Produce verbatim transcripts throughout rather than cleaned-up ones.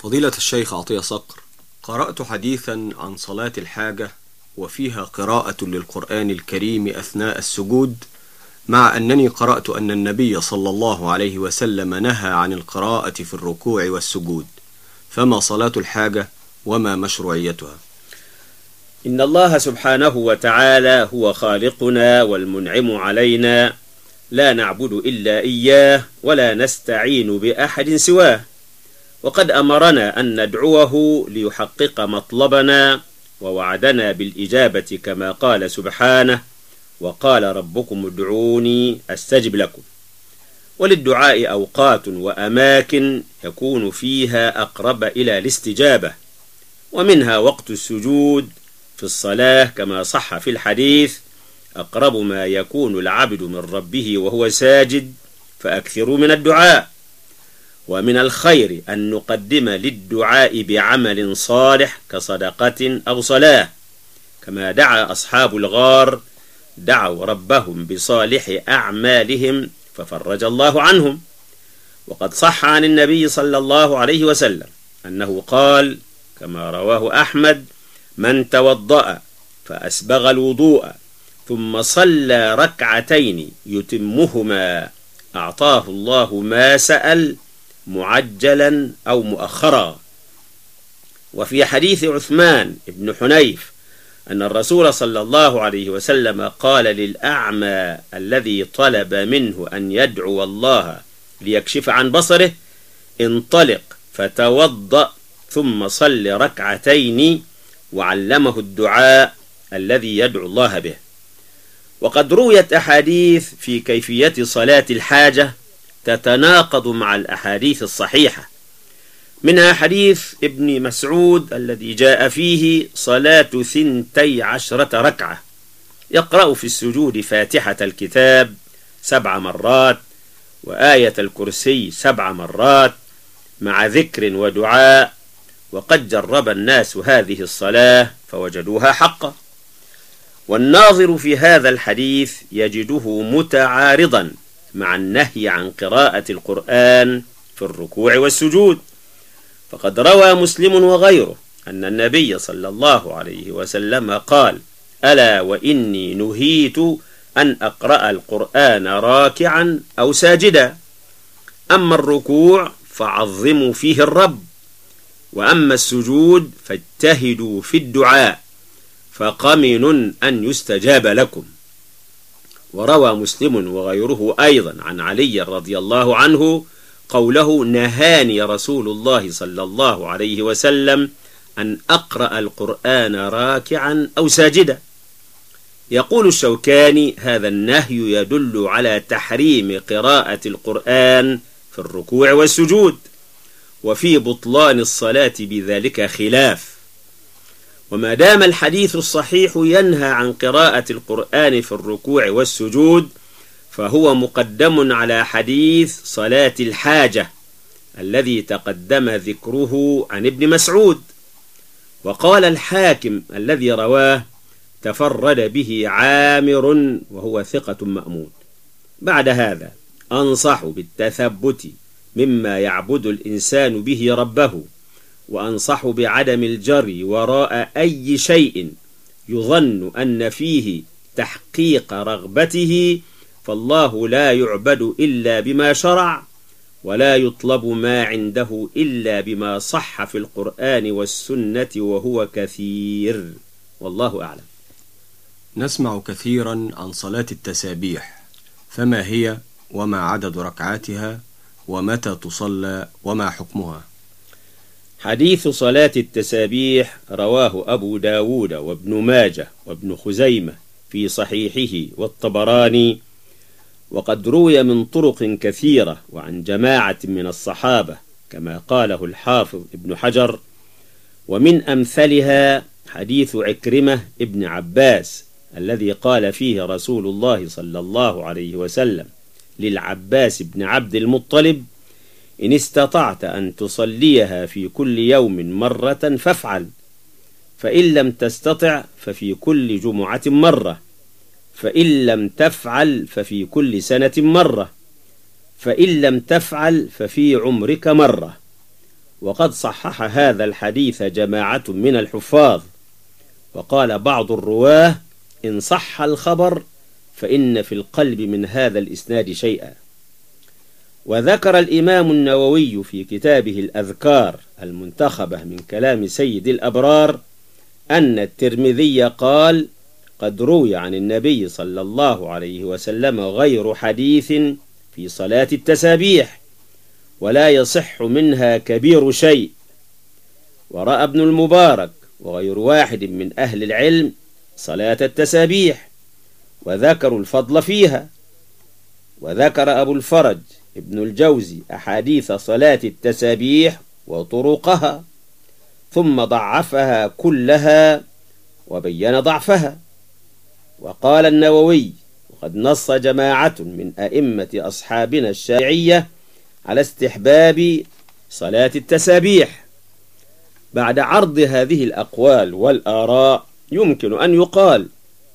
فضيلة الشيخ عطية صقر، قرأت حديثا عن صلاة الحاجة وفيها قراءة للقرآن الكريم أثناء السجود، مع أنني قرأت أن النبي صلى الله عليه وسلم نهى عن القراءة في الركوع والسجود، فما صلاة الحاجة وما مشروعيتها؟ إن الله سبحانه وتعالى هو خالقنا والمنعم علينا، لا نعبد إلا إياه ولا نستعين بأحد سواه، وقد أمرنا أن ندعوه ليحقق مطلبنا ووعدنا بالإجابة كما قال سبحانه: وقال ربكم ادعوني أستجب لكم. وللدعاء أوقات وأماكن يكون فيها أقرب إلى الاستجابة، ومنها وقت السجود في الصلاة كما صح في الحديث: أقرب ما يكون العبد من ربه وهو ساجد فأكثروا من الدعاء. ومن الخير أن نقدم للدعاء بعمل صالح كصدقة أو صلاة، كما دعا أصحاب الغار دعوا ربهم بصالح أعمالهم ففرج الله عنهم. وقد صح عن النبي صلى الله عليه وسلم أنه قال كما رواه أحمد: من توضأ فأسبغ الوضوء ثم صلى ركعتين يتمهما أعطاه الله ما سأل معجلا أو مؤخرا. وفي حديث عثمان بن حنيف أن الرسول صلى الله عليه وسلم قال للأعمى الذي طلب منه أن يدعو الله ليكشف عن بصره: انطلق فتوضأ ثم صل ركعتين، وعلمه الدعاء الذي يدعو الله به. وقد رويت أحاديث في كيفية صلاة الحاجة تتناقض مع الأحاديث الصحيحة، منها حديث ابن مسعود الذي جاء فيه صلاة ثنتي عشرة ركعة، يقرأ في السجود فاتحة الكتاب سبع مرات وآية الكرسي سبع مرات مع ذكر ودعاء، وقد جرب الناس هذه الصلاة فوجدوها حقا. والناظر في هذا الحديث يجده متعارضا مع النهي عن قراءة القرآن في الركوع والسجود، فقد روى مسلم وغيره أن النبي صلى الله عليه وسلم قال: ألا وإني نهيت أن أقرأ القرآن راكعا أو ساجدا، أما الركوع فعظموا فيه الرب، وأما السجود فاجتهدوا في الدعاء فقمن أن يستجاب لكم. وروى مسلم وغيره أيضا عن علي رضي الله عنه قوله: نهاني رسول الله صلى الله عليه وسلم أن أقرأ القرآن راكعا أو ساجدا. يقول الشوكاني: هذا النهي يدل على تحريم قراءة القرآن في الركوع والسجود، وفي بطلان الصلاة بذلك خلاف. وما دام الحديث الصحيح ينهى عن قراءة القرآن في الركوع والسجود، فهو مقدم على حديث صلاة الحاجة الذي تقدم ذكره عن ابن مسعود. وقال الحاكم الذي رواه: تفرد به عامر وهو ثقة مأمون. بعد هذا أنصح بالتثبت مما يعبد الإنسان به ربه، وأنصح بعدم الجري وراء أي شيء يظن أن فيه تحقيق رغبته، فالله لا يعبد إلا بما شرع، ولا يطلب ما عنده إلا بما صح في القرآن والسنة، وهو كثير، والله أعلم. نسمع كثيرا عن صلاة التسابيح، فما هي وما عدد ركعاتها ومتى تصلى وما حكمها؟ حديث صلاة التسابيح رواه أبو داود وابن ماجه وابن خزيمة في صحيحه والطبراني، وقد روي من طرق كثيرة وعن جماعة من الصحابة كما قاله الحافظ ابن حجر. ومن أمثلها حديث عكرمة ابن عباس الذي قال فيه رسول الله صلى الله عليه وسلم للعباس بن عبد المطلب: إن استطعت أن تصليها في كل يوم مرة فافعل، فإن لم تستطع ففي كل جمعة مرة، فإن لم تفعل ففي كل سنة مرة، فإن لم تفعل ففي عمرك مرة. وقد صحح هذا الحديث جماعة من الحفاظ، وقال بعض الرواه إن صح الخبر فإن في القلب من هذا الإسناد شيئا. وذكر الإمام النووي في كتابه الأذكار المنتخبة من كلام سيد الأبرار أن الترمذي قال قد روي عن النبي صلى الله عليه وسلم غير حديث في صلاة التسابيح ولا يصح منها كبير شيء. ورأى ابن المبارك وغير واحد من أهل العلم صلاة التسابيح وذكروا الفضل فيها. وذكر أبو الفرج ابن الجوزي أحاديث صلاة التسابيح وطرقها ثم ضعفها كلها وبين ضعفها. وقال النووي وقد نص جماعة من أئمة أصحابنا الشافعية على استحباب صلاة التسابيح. بعد عرض هذه الأقوال والآراء يمكن أن يقال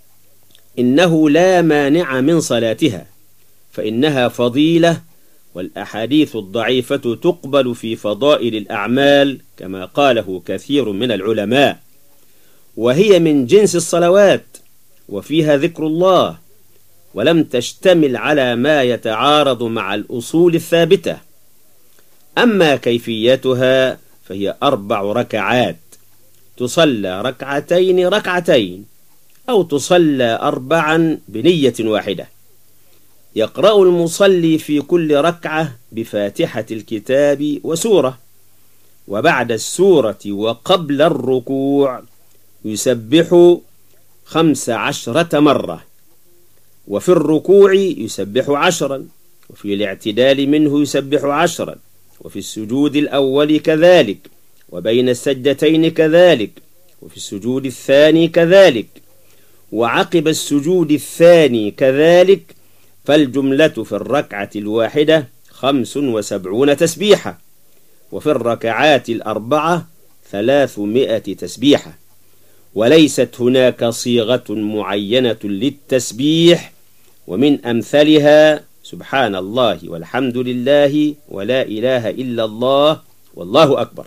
إنه لا مانع من صلاتها، فإنها فضيلة، والأحاديث الضعيفة تقبل في فضائل الأعمال كما قاله كثير من العلماء، وهي من جنس الصلوات وفيها ذكر الله، ولم تشتمل على ما يتعارض مع الأصول الثابتة. أما كيفيتها فهي أربع ركعات تصلى ركعتين ركعتين أو تصلى أربعا بنية واحدة. يقرأ المصلي في كل ركعة بفاتحة الكتاب وسورة، وبعد السورة وقبل الركوع يسبح خمس عشرة مرة، وفي الركوع يسبح عشرا، وفي الاعتدال منه يسبح عشرا، وفي السجود الأول كذلك، وبين السجدتين كذلك، وفي السجود الثاني كذلك، وعقب السجود الثاني كذلك، فالجملة في الركعة الواحدة خمس وسبعون تسبيحة، وفي الركعات الأربعة ثلاثمائة تسبيحة. وليست هناك صيغة معينة للتسبيح، ومن أمثلها سبحان الله والحمد لله ولا إله إلا الله والله أكبر.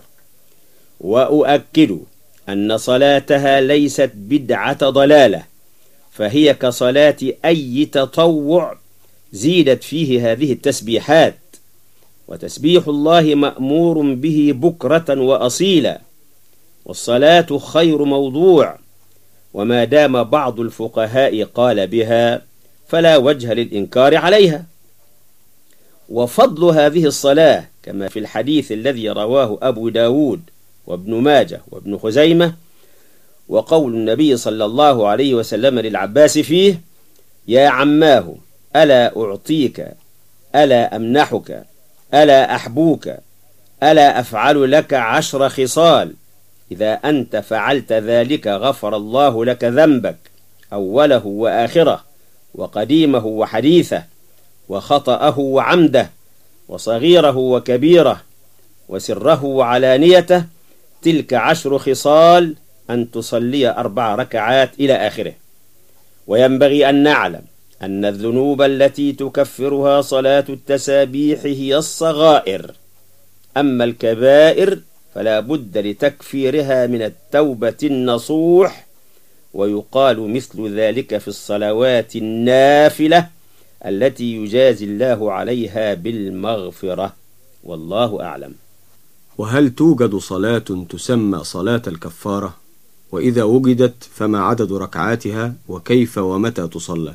وأؤكد أن صلاتها ليست بدعة ضلالة، فهي كصلاة أي تطوع زيدت فيه هذه التسبيحات. وتسبيح الله مأمور به بكرة وأصيلا، والصلاة خير موضوع، وما دام بعض الفقهاء قال بها فلا وجه للإنكار عليها. وفضل هذه الصلاة كما في الحديث الذي رواه أبو داود وابن ماجه وابن خزيمة، وقول النبي صلى الله عليه وسلم للعباس فيه: يا عماه ألا أعطيك، ألا أمنحك، ألا أحبوك، ألا أفعل لك عشر خصال، إذا أنت فعلت ذلك غفر الله لك ذنبك أوله وآخره وقديمه وحديثه وخطأه وعمده وصغيره وكبيره وسره وعلانيته، تلك عشر خصال أن تصلي أربع ركعات إلى آخره. وينبغي أن نعلم أن الذنوب التي تكفرها صلاة التسابيح هي الصغائر، أما الكبائر فلا بد لتكفيرها من التوبة النصوح، ويقال مثل ذلك في الصلوات النافلة التي يجازي الله عليها بالمغفرة، والله أعلم. وهل توجد صلاة تسمى صلاة الكفارة؟ وإذا وجدت فما عدد ركعاتها، وكيف ومتى تصلى؟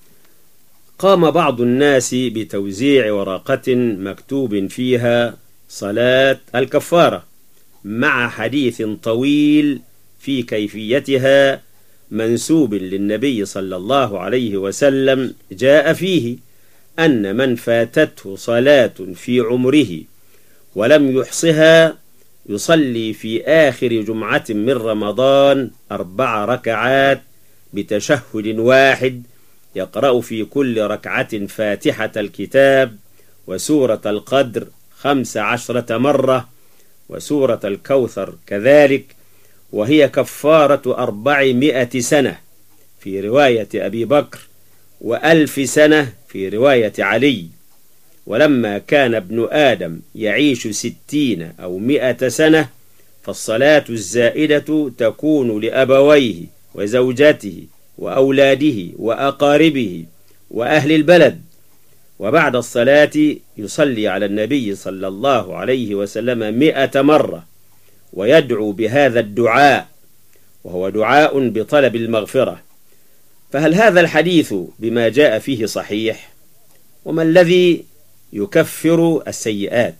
قام بعض الناس بتوزيع ورقة مكتوب فيها صلاة الكفارة مع حديث طويل في كيفيتها منسوب للنبي صلى الله عليه وسلم، جاء فيه أن من فاتته صلاة في عمره ولم يحصها يصلي في آخر جمعة من رمضان أربع ركعات بتشهد واحد، يقرأ في كل ركعة فاتحة الكتاب وسورة القدر خمس عشرة مرة وسورة الكوثر كذلك، وهي كفارة أربعمائة سنة في رواية أبي بكر، وألف سنة في رواية علي. ولما كان ابن آدم يعيش ستين أو مئة سنة فالصلاة الزائدة تكون لأبويه وزوجته وأولاده وأقاربه وأهل البلد، وبعد الصلاة يصلي على النبي صلى الله عليه وسلم مئة مرة ويدعو بهذا الدعاء، وهو دعاء بطلب المغفرة. فهل هذا الحديث بما جاء فيه صحيح؟ وما الذي يكفر السيئات؟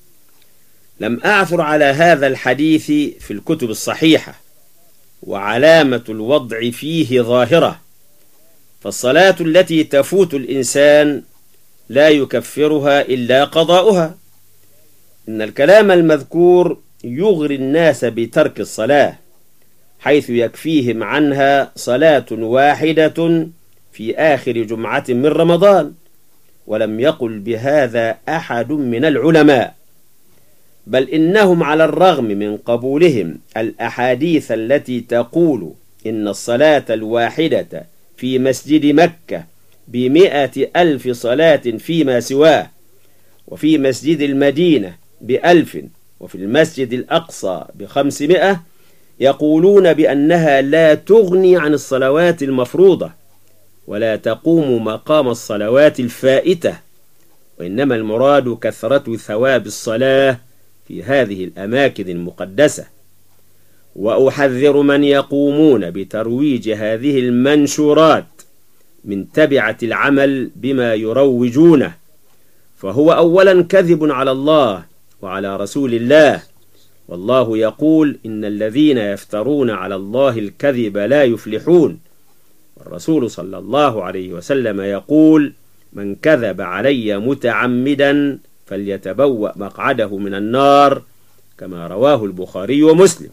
لم أعثر على هذا الحديث في الكتب الصحيحة، وعلامة الوضع فيه ظاهرة، فالصلاة التي تفوت الإنسان لا يكفرها إلا قضاؤها. إن الكلام المذكور يغري الناس بترك الصلاة، حيث يكفيهم عنها صلاة واحدة في آخر جمعة من رمضان، ولم يقل بهذا أحد من العلماء، بل إنهم على الرغم من قبولهم الأحاديث التي تقول إن الصلاة الواحدة في مسجد مكة بمئة ألف صلاة فيما سواه، وفي مسجد المدينة بألف، وفي المسجد الأقصى بخمسمائة، يقولون بأنها لا تغني عن الصلوات المفروضة ولا تقوم مقام الصلوات الفائتة، وإنما المراد كثرة ثواب الصلاة في هذه الأماكن المقدسة. وأحذر من يقومون بترويج هذه المنشورات من تبعة العمل بما يروجونه، فهو أولا كذب على الله وعلى رسول الله، والله يقول إن الذين يفترون على الله الكذب لا يفلحون، والرسول صلى الله عليه وسلم يقول من كذب علي متعمدا فليتبوأ مقعده من النار، كما رواه البخاري ومسلم.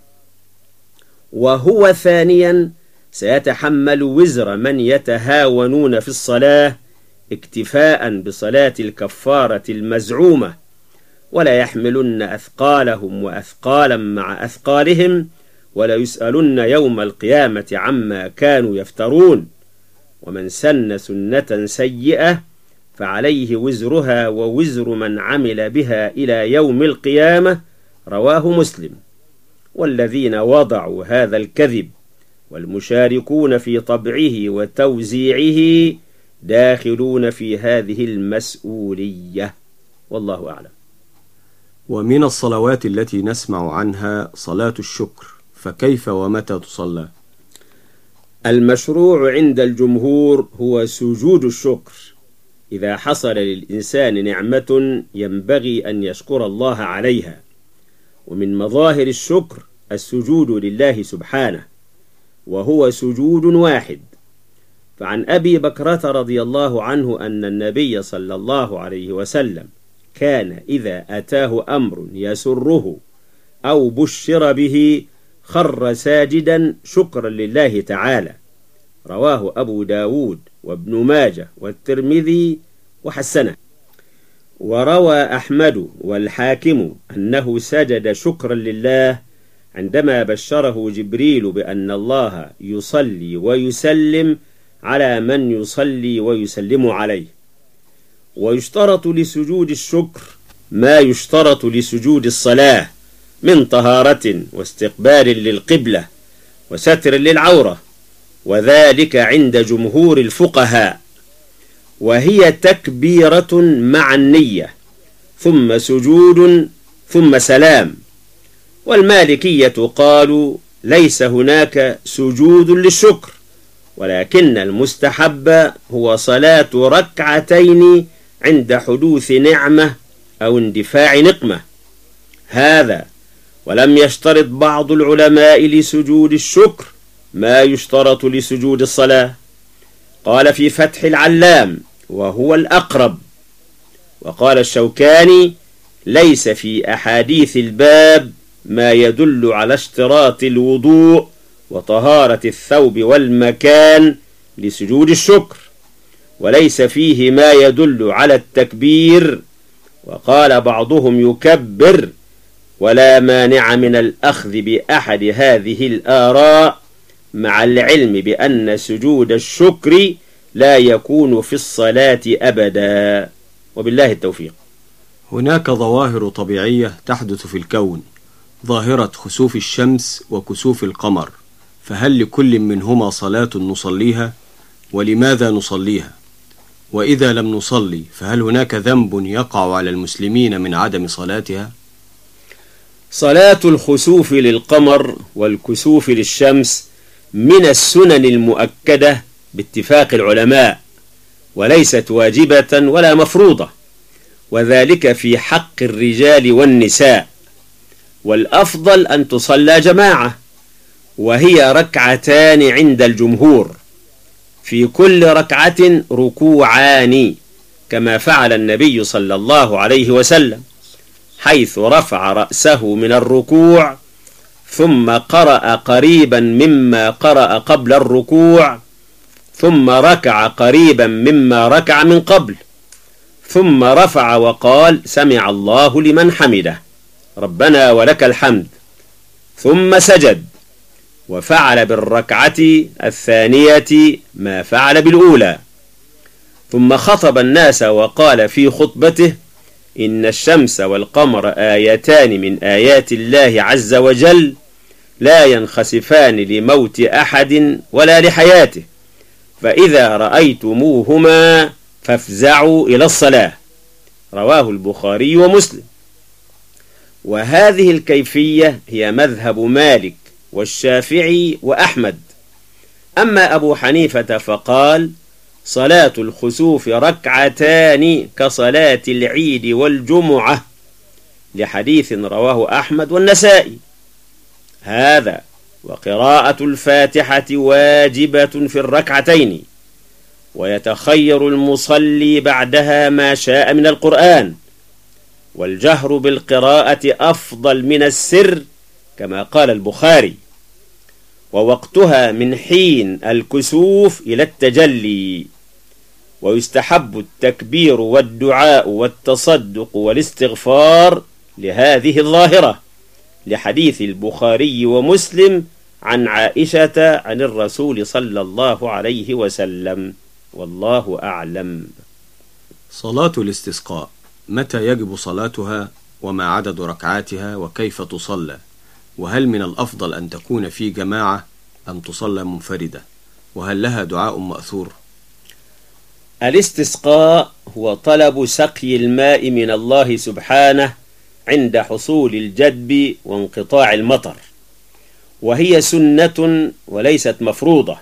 وهو ثانيا سيتحمل وزر من يتهاونون في الصلاة اكتفاء بصلاة الكفارة المزعومة، ولا يحملن أثقالهم وأثقالا مع أثقالهم، ولا يسألن يوم القيامة عما كانوا يفترون. ومن سن سنة سيئة فعليه وزرها ووزر من عمل بها إلى يوم القيامة، رواه مسلم. والذين وضعوا هذا الكذب والمشاركون في طبعه وتوزيعه داخلون في هذه المسؤولية، والله أعلم. ومن الصلوات التي نسمع عنها صلاة الشكر، فكيف ومتى تصلى؟ المشروع عند الجمهور هو سجود الشكر، إذا حصل للإنسان نعمة ينبغي أن يشكر الله عليها، ومن مظاهر الشكر السجود لله سبحانه، وهو سجود واحد. فعن أبي بكرة رضي الله عنه أن النبي صلى الله عليه وسلم كان إذا أتاه أمر يسره أو بشر به خر ساجدا شكرا لله تعالى، رواه أبو داود وابن ماجه والترمذي وحسنه. وروى أحمد والحاكم أنه سجد شكرا لله عندما بشره جبريل بأن الله يصلي ويسلم على من يصلي ويسلم عليه. ويشترط لسجود الشكر ما يشترط لسجود الصلاة من طهارة واستقبال للقبلة وستر للعورة، وذلك عند جمهور الفقهاء، وهي تكبيرة مع النية ثم سجود ثم سلام. والمالكية قالوا ليس هناك سجود للشكر، ولكن المستحب هو صلاة ركعتين عند حدوث نعمة أو اندفاع نقمة، هذا. ولم يشترط بعض العلماء لسجود الشكر ما يشترط لسجود الصلاة. قال في فتح العلام وهو الأقرب. وقال الشوكاني ليس في أحاديث الباب ما يدل على اشتراط الوضوء وطهارة الثوب والمكان لسجود الشكر، وليس فيه ما يدل على التكبير. وقال بعضهم يكبر، ولا مانع من الأخذ بأحد هذه الآراء، مع العلم بأن سجود الشكر لا يكون في الصلاة أبدا. وبالله التوفيق. هناك ظواهر طبيعية تحدث في الكون، ظاهرة خسوف الشمس وكسوف القمر، فهل لكل منهما صلاة نصليها؟ ولماذا نصليها؟ وإذا لم نصلي فهل هناك ذنب يقع على المسلمين من عدم صلاتها؟ صلاة الخسوف للقمر والكسوف للشمس من السنن المؤكدة باتفاق العلماء، وليست واجبة ولا مفروضة، وذلك في حق الرجال والنساء، والأفضل أن تصلى جماعة، وهي ركعتان عند الجمهور، في كل ركعة ركوعان، كما فعل النبي صلى الله عليه وسلم، حيث رفع رأسه من الركوع ثم قرأ قريبا مما قرأ قبل الركوع، ثم ركع قريبا مما ركع من قبل، ثم رفع وقال: سمع الله لمن حمده، ربنا ولك الحمد، ثم سجد، وفعل بالركعة الثانية ما فعل بالأولى، ثم خطب الناس وقال في خطبته: إن الشمس والقمر آيتان من آيات الله عز وجل، لا ينخسفان لموت أحد ولا لحياته، فإذا رأيتموهما فافزعوا إلى الصلاة. رواه البخاري ومسلم. وهذه الكيفية هي مذهب مالك والشافعي وأحمد. أما أبو حنيفة فقال: صلاة الخسوف ركعتان كصلاة العيد والجمعة، لحديث رواه أحمد والنسائي. هذا وقراءة الفاتحة واجبة في الركعتين، ويتخير المصلي بعدها ما شاء من القرآن، والجهر بالقراءة أفضل من السر، كما قال البخاري، ووقتها من حين الكسوف إلى التجلي، ويستحب التكبير والدعاء والتصدق والاستغفار لهذه الظاهرة، لحديث البخاري ومسلم عن عائشة عن الرسول صلى الله عليه وسلم، والله أعلم. صلاة الاستسقاء متى يجب صلاتها؟ وما عدد ركعاتها؟ وكيف تصلى؟ وهل من الأفضل أن تكون في جماعة أم تصلى منفردة؟ وهل لها دعاء مأثور؟ الاستسقاء هو طلب سقي الماء من الله سبحانه عند حصول الجدب وانقطاع المطر، وهي سنة وليست مفروضة،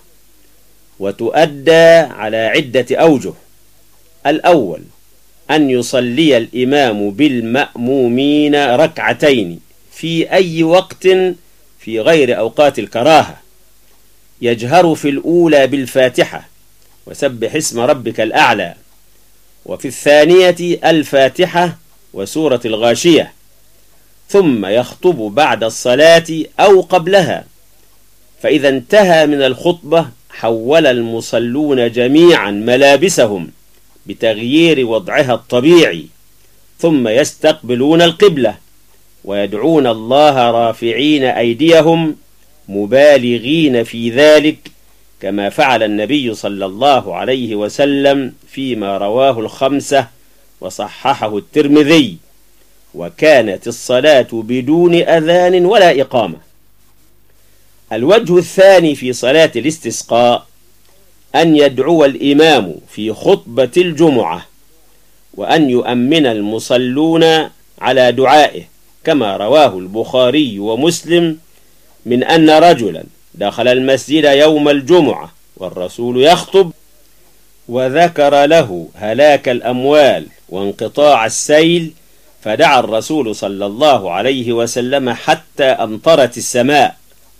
وتؤدى على عدة أوجه. الأول أن يصلي الإمام بالمأمومين ركعتين في أي وقت في غير أوقات الكراهة، يجهر في الأولى بالفاتحة وسبح اسم ربك الأعلى، وفي الثانية الفاتحة وسورة الغاشية، ثم يخطب بعد الصلاة أو قبلها، فإذا انتهى من الخطبة حول المصلون جميعا ملابسهم بتغيير وضعها الطبيعي، ثم يستقبلون القبلة ويدعون الله رافعين أيديهم مبالغين في ذلك، كما فعل النبي صلى الله عليه وسلم فيما رواه الخمسة وصححه الترمذي: وكانت الصلاة بدون أذان ولا إقامة. الوجه الثاني في صلاة الاستسقاء أن يدعو الإمام في خطبة الجمعة، وأن يؤمن المصلون على دعائه، كما رواه البخاري ومسلم من أن رجلا دخل المسجد يوم الجمعة والرسول يخطب، وذكر له هلاك الأموال وانقطاع السيل، فدعا الرسول صلى الله عليه وسلم حتى أمطرت السماء.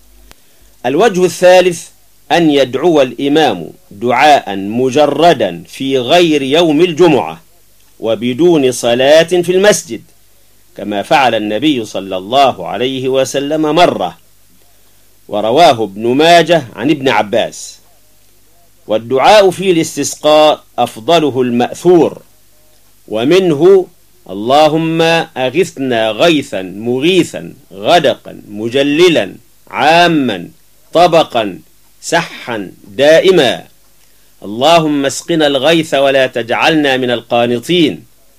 الوجه الثالث أن يدعو الإمام دعاء مجردا في غير يوم الجمعة وبدون صلاة في المسجد، كما فعل النبي صلى الله عليه وسلم مرة، ورواه ابن ماجه عن ابن عباس. والدعاء في الاستسقاء أفضله المأثور، ومنه: اللهم أغثنا غيثا مغيثا غدقا مجللا عاما طبقا سحا دائما، اللهم اسقنا الغيث ولا تجعلنا من القانطين،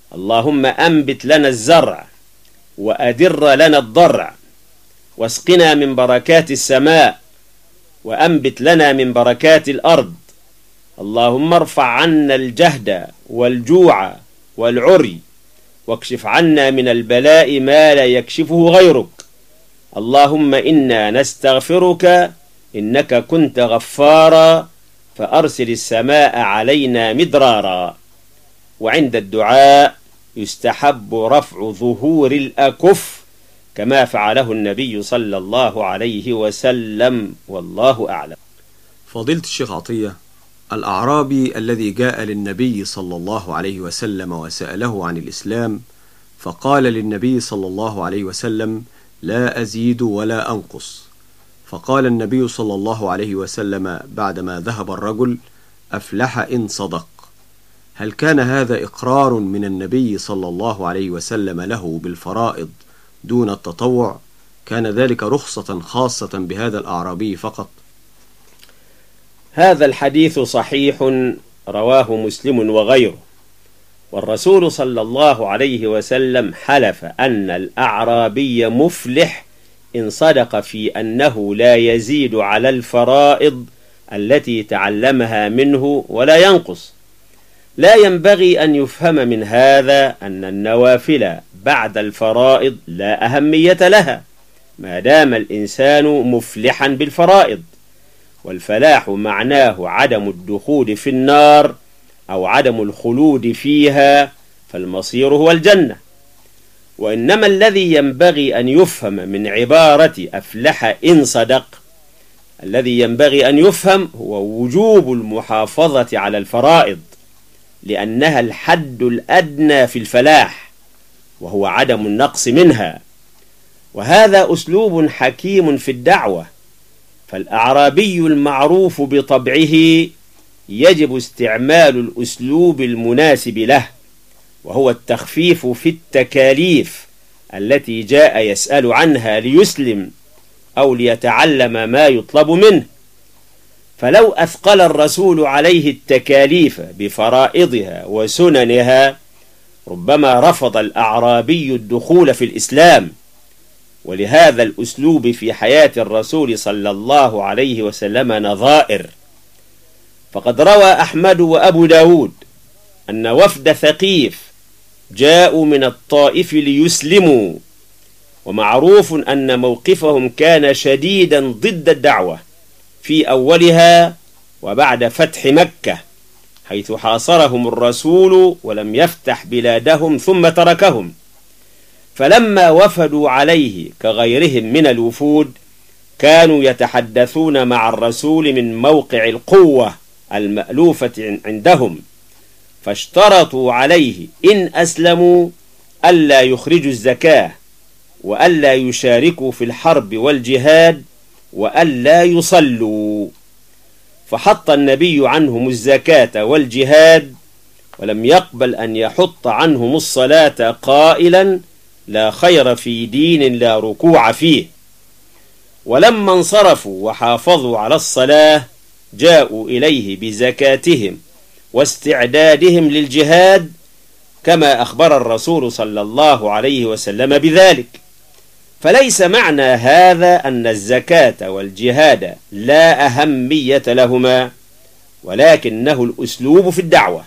اللهم أنبت لنا الزرع وأدر لنا الضرع واسقنا من بركات السماء وأنبت لنا من بركات الأرض. اللهم ارفع عنا الجهد والجوع والعري واكشف عنا من البلاء ما لا يكشفه غيرك. اللهم إنا نستغفرك إنك كنت غفارا فأرسل السماء علينا مدرارا. وعند الدعاء يستحب رفع ظهور الأكف كما فعله النبي صلى الله عليه وسلم، والله أعلم. فضيلة الشيخ عطية، الأعرابي الذي جاء للنبي صلى الله عليه وسلم وسأله عن الإسلام فقال للنبي صلى الله عليه وسلم: لا أزيد ولا أنقص. فقال النبي صلى الله عليه وسلم بعدما ذهب الرجل: أفلح إن صدق. هل كان هذا إقرار من النبي صلى الله عليه وسلم له بالفرائض دون التطوع؟ كان ذلك رخصة خاصة بهذا الأعرابي فقط؟ هذا الحديث صحيح رواه مسلم وغيره، والرسول صلى الله عليه وسلم حلف أن الأعرابي مفلح إن صدق في أنه لا يزيد على الفرائض التي تعلمها منه ولا ينقص. لا ينبغي أن يفهم من هذا أن النوافل بعد الفرائض لا أهمية لها ما دام الإنسان مفلحا بالفرائض، والفلاح معناه عدم الدخول في النار أو عدم الخلود فيها، فالمصير هو الجنة. وإنما الذي ينبغي أن يفهم من عبارة أفلح إن صدق، الذي ينبغي أن يفهم هو وجوب المحافظة على الفرائض، لأنها الحد الأدنى في الفلاح وهو عدم النقص منها. وهذا أسلوب حكيم في الدعوة، فالأعرابي المعروف بطبعه يجب استعمال الأسلوب المناسب له، وهو التخفيف في التكاليف التي جاء يسأل عنها ليسلم أو ليتعلم ما يطلب منه. فلو أثقل الرسول عليه التكاليف بفرائضها وسننها ربما رفض الأعرابي الدخول في الإسلام. ولهذا الأسلوب في حياة الرسول صلى الله عليه وسلم نظائر. فقد روى أحمد وأبو داود أن وفد ثقيف جاءوا من الطائف ليسلموا، ومعروف أن موقفهم كان شديدا ضد الدعوة في أولها وبعد فتح مكة، حيث حاصرهم الرسول ولم يفتح بلادهم ثم تركهم. فلما وفدوا عليه كغيرهم من الوفود كانوا يتحدثون مع الرسول من موقع القوة المألوفة عندهم، فاشترطوا عليه إن أسلموا ألا يخرجوا الزكاة وألا يشاركوا في الحرب والجهاد وألا يصلوا. فحط النبي عنهم الزكاة والجهاد، ولم يقبل أن يحط عنهم الصلاة قائلا: لا خير في دين لا ركوع فيه. ولما انصرفوا وحافظوا على الصلاة جاءوا إليه بزكاتهم واستعدادهم للجهاد، كما أخبر الرسول صلى الله عليه وسلم بذلك. فليس معنى هذا أن الزكاة والجهاد لا أهمية لهما، ولكنه الأسلوب في الدعوة.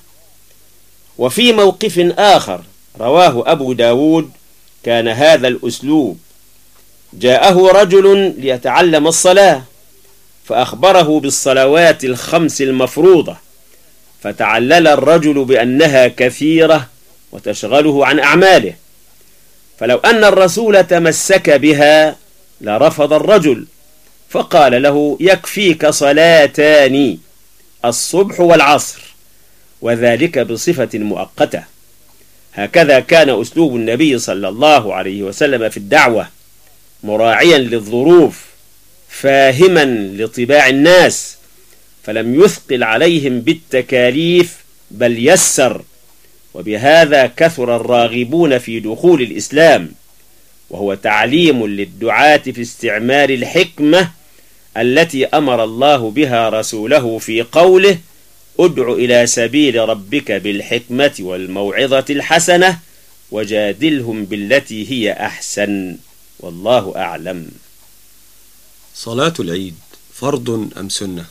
وفي موقف آخر رواه أبو داود كان هذا الأسلوب. جاءه رجل ليتعلم الصلاة فأخبره بالصلوات الخمس المفروضة، فتعلل الرجل بأنها كثيرة وتشغله عن أعماله، فلو أن الرسول تمسك بها لرفض الرجل، فقال له: يكفيك صلاتان الصبح والعصر، وذلك بصفة مؤقتة. هكذا كان أسلوب النبي صلى الله عليه وسلم في الدعوة، مراعيا للظروف فاهما لطباع الناس، فلم يثقل عليهم بالتكاليف بل يسر. وبهذا كثر الراغبون في دخول الإسلام، وهو تعليم للدعاة في استعمال الحكمة التي أمر الله بها رسوله في قوله: ادع إلى سبيل ربك بالحكمة والموعظة الحسنة وجادلهم بالتي هي أحسن، والله أعلم. صلاة العيد فرض أم سنة؟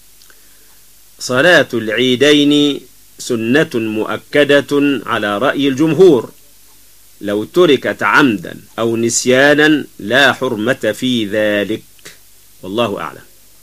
صلاة العيدين سنة مؤكدة على رأي الجمهور، لو تركت عمدا أو نسيانا لا حرمة في ذلك، والله أعلم.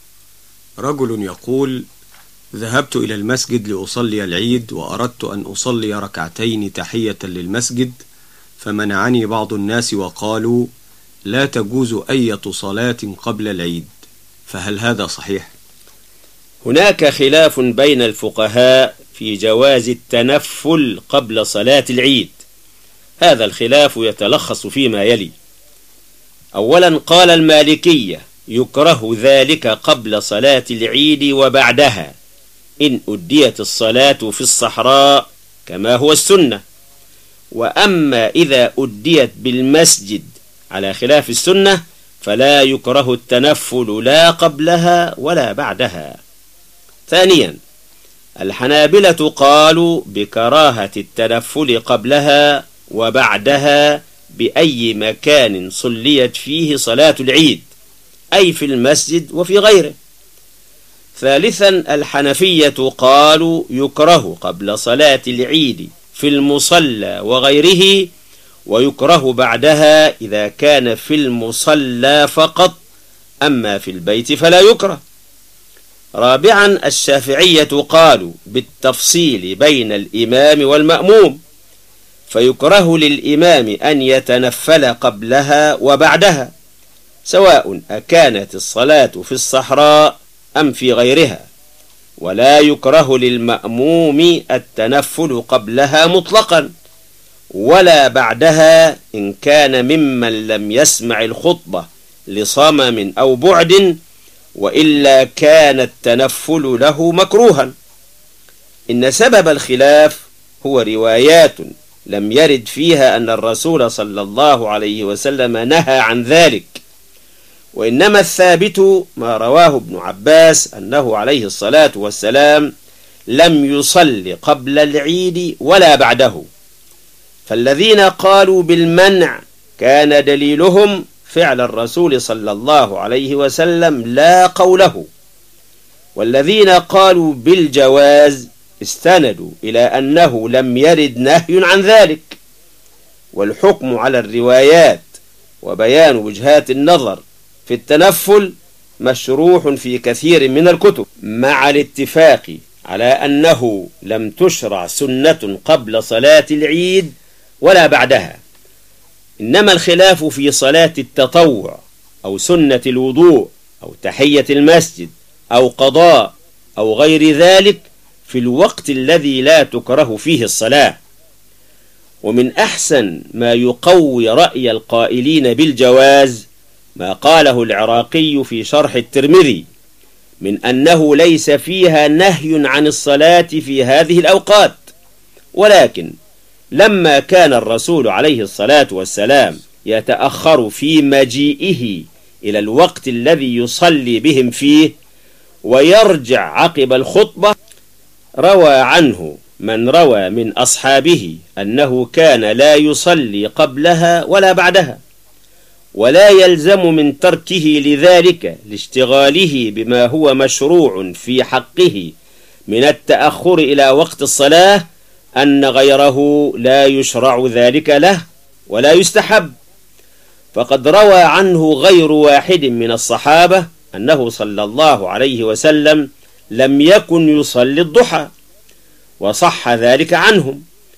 رجل يقول: ذهبت إلى المسجد لأصلي العيد وأردت أن أصلي ركعتين تحية للمسجد، فمنعني بعض الناس وقالوا لا تجوز أي صلاة قبل العيد، فهل هذا صحيح؟ هناك خلاف بين الفقهاء في جواز التنفل قبل صلاة العيد. هذا الخلاف يتلخص فيما يلي: أولا، قال المالكية يكره ذلك قبل صلاة العيد وبعدها إن أديت الصلاة في الصحراء كما هو السنة، وأما إذا أديت بالمسجد على خلاف السنة فلا يكره التنفل لا قبلها ولا بعدها. ثانيا، الحنابلة قالوا بكراهة التنفل قبلها وبعدها بأي مكان صليت فيه صلاة العيد، أي في المسجد وفي غيره. ثالثا، الحنفية قالوا يكره قبل صلاة العيد في المصلى وغيره، ويكره بعدها إذا كان في المصلى فقط، أما في البيت فلا يكره. رابعا، الشافعية قالوا بالتفصيل بين الإمام والمأموم، فيكره للإمام أن يتنفل قبلها وبعدها، سواء أكانت الصلاة في الصحراء أم في غيرها، ولا يكره للمأموم التنفل قبلها مطلقا ولا بعدها إن كان ممن لم يسمع الخطبة لصمم أو بعد، وإلا كان التنفل له مكروها. إن سبب الخلاف هو روايات لم يرد فيها أن الرسول صلى الله عليه وسلم نهى عن ذلك، وإنما الثابت ما رواه ابن عباس أنه عليه الصلاة والسلام لم يصل قبل العيد ولا بعده. فالذين قالوا بالمنع كان دليلهم فعل الرسول صلى الله عليه وسلم لا قوله، والذين قالوا بالجواز استندوا إلى أنه لم يرد نهي عن ذلك. والحكم على الروايات وبيان وجهات النظر في التنفل مشروح في كثير من الكتب، مع الاتفاق على أنه لم تشرع سنة قبل صلاة العيد ولا بعدها، إنما الخلاف في صلاة التطوع أو سنة الوضوء أو تحية المسجد أو قضاء أو غير ذلك في الوقت الذي لا تكره فيه الصلاة. ومن أحسن ما يقوي رأي القائلين بالجواز ما قاله العراقي في شرح الترمذي من أنه ليس فيها نهي عن الصلاة في هذه الأوقات، ولكن لما كان الرسول عليه الصلاة والسلام يتأخر في مجيئه إلى الوقت الذي يصلي بهم فيه ويرجع عقب الخطبة، روى عنه من روى من أصحابه أنه كان لا يصلي قبلها ولا بعدها، ولا يلزم من تركه لذلك لاشتغاله بما هو مشروع في حقه من التأخر إلى وقت الصلاة أن غيره لا يشرع ذلك له ولا يستحب. فقد روى عنه غير واحد من الصحابة أنه صلى الله عليه وسلم لم يكن يصلي الضحى، وصح ذلك عنهم.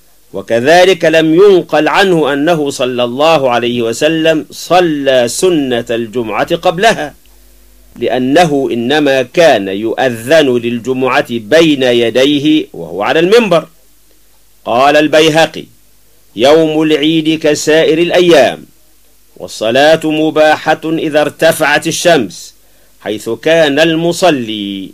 وكذلك لم ينقل عنه أنه صلى الله عليه وسلم صلى سنة الجمعة قبلها، لأنه إنما كان يؤذن للجمعة بين يديه وهو على المنبر. قال البيهقي: يوم العيد كسائر الأيام، والصلاة مباحة إذا ارتفعت الشمس حيث كان المصلي.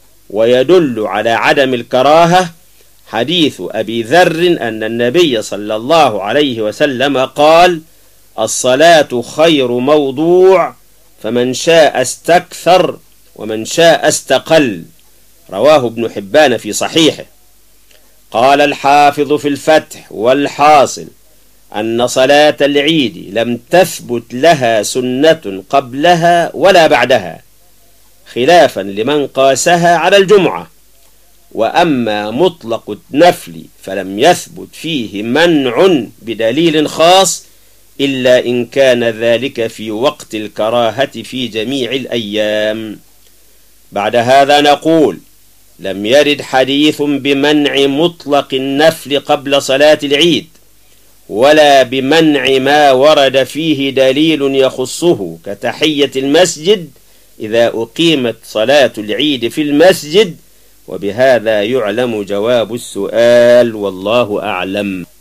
ويدل على عدم الكراهة حديث أبي ذر أن النبي صلى الله عليه وسلم قال: الصلاة خير موضوع، فمن شاء استكثر ومن شاء استقل. رواه ابن حبان في صحيحه. قال الحافظ في الفتح والحاصل أن صلاة العيد لم تثبت لها سنة قبلها ولا بعدها، خلافا لمن قاسها على الجمعة. وأما مطلق النفل فلم يثبت فيه منع بدليل خاص إلا إن كان ذلك في وقت الكراهة في جميع الأيام. بعد هذا نقول: لم يرد حديث بمنع مطلق النفل قبل صلاة العيد، ولا بمنع ما ورد فيه دليل يخصه كتحية المسجد إذا أقيمت صلاة العيد في المسجد. وبهذا يعلم جواب السؤال، والله أعلم.